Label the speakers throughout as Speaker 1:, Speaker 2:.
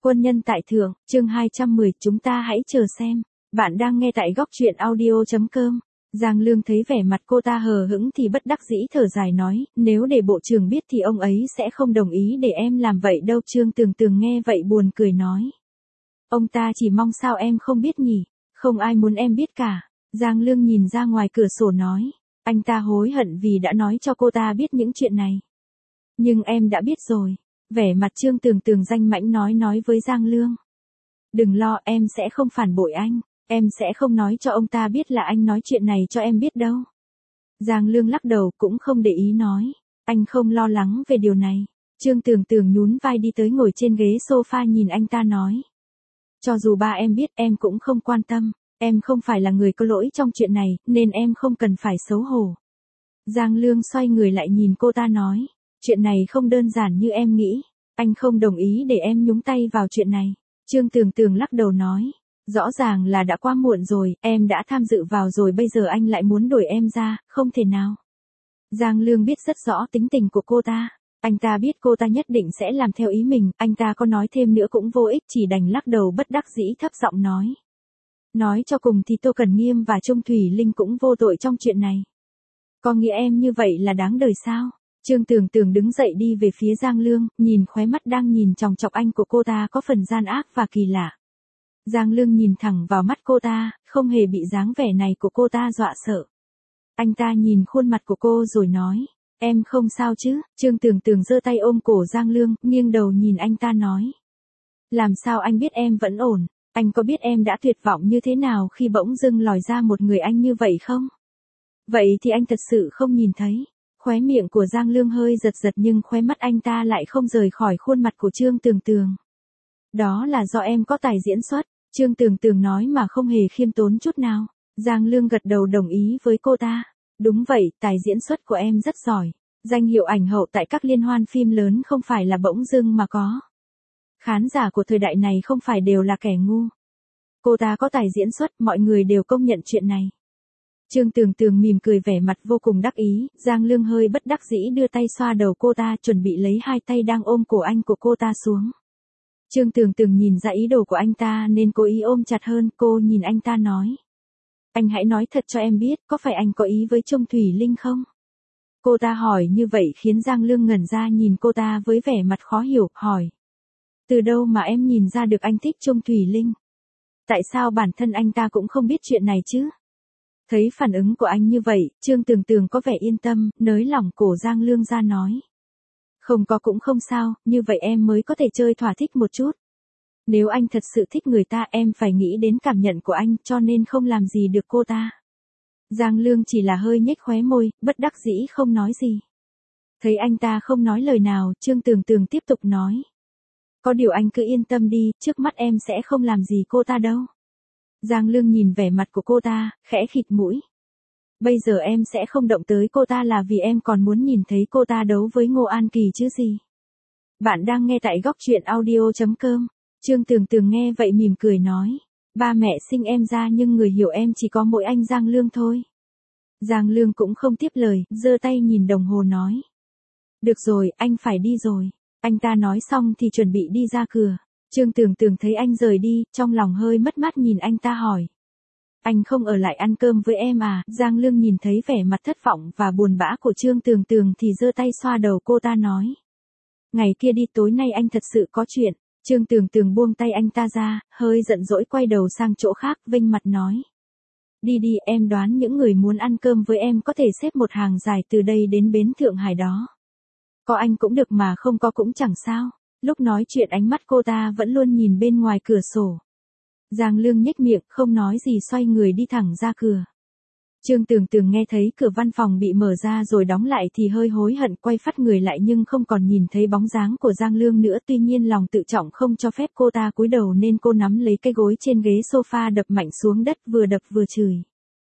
Speaker 1: Quân nhân tại thượng, chương 210, chúng ta hãy chờ xem. Bạn đang nghe tại góc truyện audio.com. Giang Lương thấy vẻ mặt cô ta hờ hững thì bất đắc dĩ thở dài nói, nếu để bộ trưởng biết thì ông ấy sẽ không đồng ý để em làm vậy đâu. Trương Tường Tường nghe vậy buồn cười nói. Ông ta chỉ mong sao em không biết nhỉ, không ai muốn em biết cả. Giang Lương nhìn ra ngoài cửa sổ nói, anh ta hối hận vì đã nói cho cô ta biết những chuyện này. Nhưng em đã biết rồi. Vẻ mặt Trương Tường Tường danh mãnh nói với Giang Lương. Đừng lo, em sẽ không phản bội anh, em sẽ không nói cho ông ta biết là anh nói chuyện này cho em biết đâu. Giang Lương lắc đầu cũng không để ý nói, anh không lo lắng về điều này. Trương Tường Tường nhún vai đi tới ngồi trên ghế sofa nhìn anh ta nói. Cho dù ba em biết em cũng không quan tâm, em không phải là người có lỗi trong chuyện này, nên em không cần phải xấu hổ. Giang Lương xoay người lại nhìn cô ta nói. Chuyện này không đơn giản như em nghĩ, anh không đồng ý để em nhúng tay vào chuyện này. Trương Tường Tường lắc đầu nói, rõ ràng là đã quá muộn rồi, em đã tham dự vào rồi, bây giờ anh lại muốn đuổi em ra, không thể nào. Giang Lương biết rất rõ tính tình của cô ta, anh ta biết cô ta nhất định sẽ làm theo ý mình, anh ta có nói thêm nữa cũng vô ích, chỉ đành lắc đầu bất đắc dĩ thấp giọng nói. Nói cho cùng thì Tô Cần Nghiêm và Trung Thủy Linh cũng vô tội trong chuyện này. Có nghĩa em như vậy là đáng đời sao? Trương Tường Tường đứng dậy đi về phía Giang Lương, nhìn khóe mắt đang nhìn chòng chọc anh của cô ta có phần gian ác và kỳ lạ. Giang Lương nhìn thẳng vào mắt cô ta, không hề bị dáng vẻ này của cô ta dọa sợ. Anh ta nhìn khuôn mặt của cô rồi nói, em không sao chứ? Trương Tường Tường giơ tay ôm cổ Giang Lương, nghiêng đầu nhìn anh ta nói. Làm sao anh biết em vẫn ổn? Anh có biết em đã tuyệt vọng như thế nào khi bỗng dưng lòi ra một người anh như vậy không? Vậy thì anh thật sự không nhìn thấy. Khóe miệng của Giang Lương hơi giật giật nhưng khóe mắt anh ta lại không rời khỏi khuôn mặt của Trương Tường Tường. Đó là do em có tài diễn xuất, Trương Tường Tường nói mà không hề khiêm tốn chút nào. Giang Lương gật đầu đồng ý với cô ta. Đúng vậy, tài diễn xuất của em rất giỏi. Danh hiệu ảnh hậu tại các liên hoan phim lớn không phải là bỗng dưng mà có. Khán giả của thời đại này không phải đều là kẻ ngu. Cô ta có tài diễn xuất, mọi người đều công nhận chuyện này. Trương Tường Tường mỉm cười vẻ mặt vô cùng đắc ý, Giang Lương hơi bất đắc dĩ đưa tay xoa đầu cô ta chuẩn bị lấy hai tay đang ôm cổ anh của cô ta xuống. Trương Tường Tường nhìn ra ý đồ của anh ta nên cố ý ôm chặt hơn, cô nhìn anh ta nói. Anh hãy nói thật cho em biết, có phải anh có ý với Trung Thủy Linh không? Cô ta hỏi như vậy khiến Giang Lương ngẩn ra nhìn cô ta với vẻ mặt khó hiểu, hỏi. Từ đâu mà em nhìn ra được anh thích Trung Thủy Linh? Tại sao bản thân anh ta cũng không biết chuyện này chứ? Thấy phản ứng của anh như vậy, Trương Tường Tường có vẻ yên tâm, nới lỏng cổ Giang Lương ra nói. Không có cũng không sao, như vậy em mới có thể chơi thỏa thích một chút. Nếu anh thật sự thích người ta em phải nghĩ đến cảm nhận của anh cho nên không làm gì được cô ta. Giang Lương chỉ là hơi nhếch khóe môi, bất đắc dĩ không nói gì. Thấy anh ta không nói lời nào, Trương Tường Tường tiếp tục nói. Có điều anh cứ yên tâm đi, trước mắt em sẽ không làm gì cô ta đâu. Giang Lương nhìn vẻ mặt của cô ta, khẽ khịt mũi. Bây giờ em sẽ không động tới cô ta là vì em còn muốn nhìn thấy cô ta đấu với Ngô An Kỳ chứ gì. Bạn đang nghe tại góc truyện audio.com. Trương Tường Tường nghe vậy mỉm cười nói. Ba mẹ sinh em ra nhưng người hiểu em chỉ có mỗi anh Giang Lương thôi. Giang Lương cũng không tiếp lời, giơ tay nhìn đồng hồ nói. Được rồi, anh phải đi rồi. Anh ta nói xong thì chuẩn bị đi ra cửa. Trương Tường Tường thấy anh rời đi, trong lòng hơi mất mát nhìn anh ta hỏi. Anh không ở lại ăn cơm với em à? Giang Lương nhìn thấy vẻ mặt thất vọng và buồn bã của Trương Tường Tường thì giơ tay xoa đầu cô ta nói. Ngày kia đi, tối nay anh thật sự có chuyện. Trương Tường Tường buông tay anh ta ra, hơi giận dỗi quay đầu sang chỗ khác, vênh mặt nói. Đi đi, em đoán những người muốn ăn cơm với em có thể xếp một hàng dài từ đây đến bến Thượng Hải đó. Có anh cũng được mà không có cũng chẳng sao. Lúc nói chuyện ánh mắt cô ta vẫn luôn nhìn bên ngoài cửa sổ. Giang Lương nhếch miệng, không nói gì xoay người đi thẳng ra cửa. Trương Tường Tường nghe thấy cửa văn phòng bị mở ra rồi đóng lại thì hơi hối hận quay phắt người lại nhưng không còn nhìn thấy bóng dáng của Giang Lương nữa. Tuy nhiên lòng tự trọng không cho phép cô ta cúi đầu nên cô nắm lấy cái gối trên ghế sofa đập mạnh xuống đất vừa đập vừa chửi.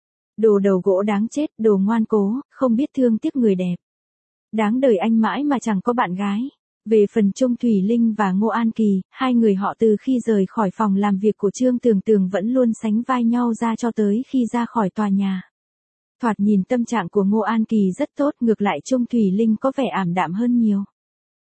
Speaker 1: Đồ đầu gỗ đáng chết, đồ ngoan cố, không biết thương tiếc người đẹp. Đáng đời anh mãi mà chẳng có bạn gái. Về phần Trung Thủy Linh và Ngô An Kỳ, hai người họ từ khi rời khỏi phòng làm việc của Trương Tường Tường vẫn luôn sánh vai nhau ra cho tới khi ra khỏi tòa nhà. Thoạt nhìn tâm trạng của Ngô An Kỳ rất tốt, ngược lại Trung Thủy Linh có vẻ ảm đạm hơn nhiều.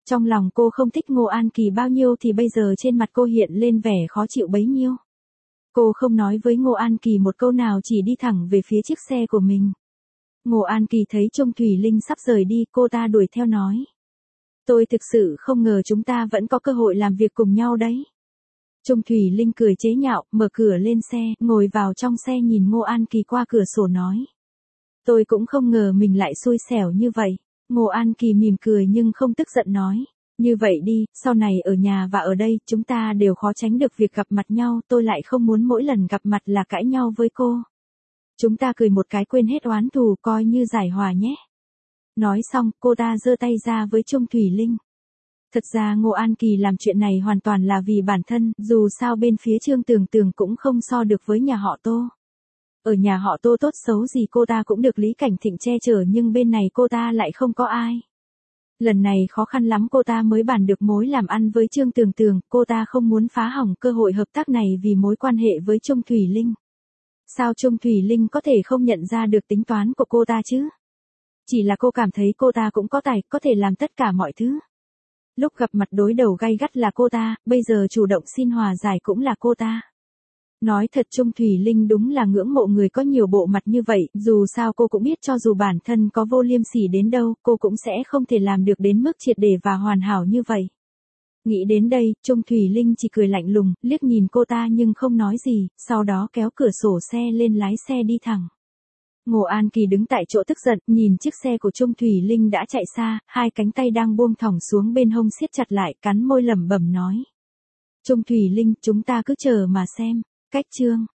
Speaker 1: Trong lòng cô không thích Ngô An Kỳ bao nhiêu thì bây giờ trên mặt cô hiện lên vẻ khó chịu bấy nhiêu. Cô không nói với Ngô An Kỳ một câu nào, chỉ đi thẳng về phía chiếc xe của mình. Ngô An Kỳ thấy Chung Thủy Linh sắp rời đi, cô ta đuổi theo nói. Tôi thực sự không ngờ chúng ta vẫn có cơ hội làm việc cùng nhau đấy. Chung Thủy Linh cười chế nhạo, mở cửa lên xe, ngồi vào trong xe nhìn Ngô An Kỳ qua cửa sổ nói. Tôi cũng không ngờ mình lại xui xẻo như vậy. Ngô An Kỳ mỉm cười nhưng không tức giận nói. Như vậy đi, sau này ở nhà và ở đây, chúng ta đều khó tránh được việc gặp mặt nhau, tôi lại không muốn mỗi lần gặp mặt là cãi nhau với cô. Chúng ta cười một cái quên hết oán thù, coi như giải hòa nhé. Nói xong, cô ta giơ tay ra với Chung Thủy Linh. Thật ra Ngô An Kỳ làm chuyện này hoàn toàn là vì bản thân, dù sao bên phía Trương Tường Tường cũng không so được với nhà họ Tô. Ở nhà họ Tô tốt xấu gì cô ta cũng được Lý Cảnh Thịnh che chở, nhưng bên này cô ta lại không có ai. Lần này khó khăn lắm cô ta mới bàn được mối làm ăn với Trương Tường Tường, cô ta không muốn phá hỏng cơ hội hợp tác này vì mối quan hệ với Chung Thủy Linh. Sao Chung Thủy Linh có thể không nhận ra được tính toán của cô ta chứ? Chỉ là cô cảm thấy cô ta cũng có tài, có thể làm tất cả mọi thứ. Lúc gặp mặt đối đầu gay gắt là cô ta, bây giờ chủ động xin hòa giải cũng là cô ta. Nói thật Chung Thủy Linh đúng là ngưỡng mộ người có nhiều bộ mặt như vậy, dù sao cô cũng biết cho dù bản thân có vô liêm sỉ đến đâu, cô cũng sẽ không thể làm được đến mức triệt để và hoàn hảo như vậy. Nghĩ đến đây, Chung Thủy Linh chỉ cười lạnh lùng, liếc nhìn cô ta nhưng không nói gì, sau đó kéo cửa sổ xe lên lái xe đi thẳng. Ngô An Kỳ đứng tại chỗ tức giận, nhìn chiếc xe của Chung Thủy Linh đã chạy xa, hai cánh tay đang buông thõng xuống bên hông siết chặt lại, cắn môi lẩm bẩm nói. Chung Thủy Linh, chúng ta cứ chờ mà xem. Cách chương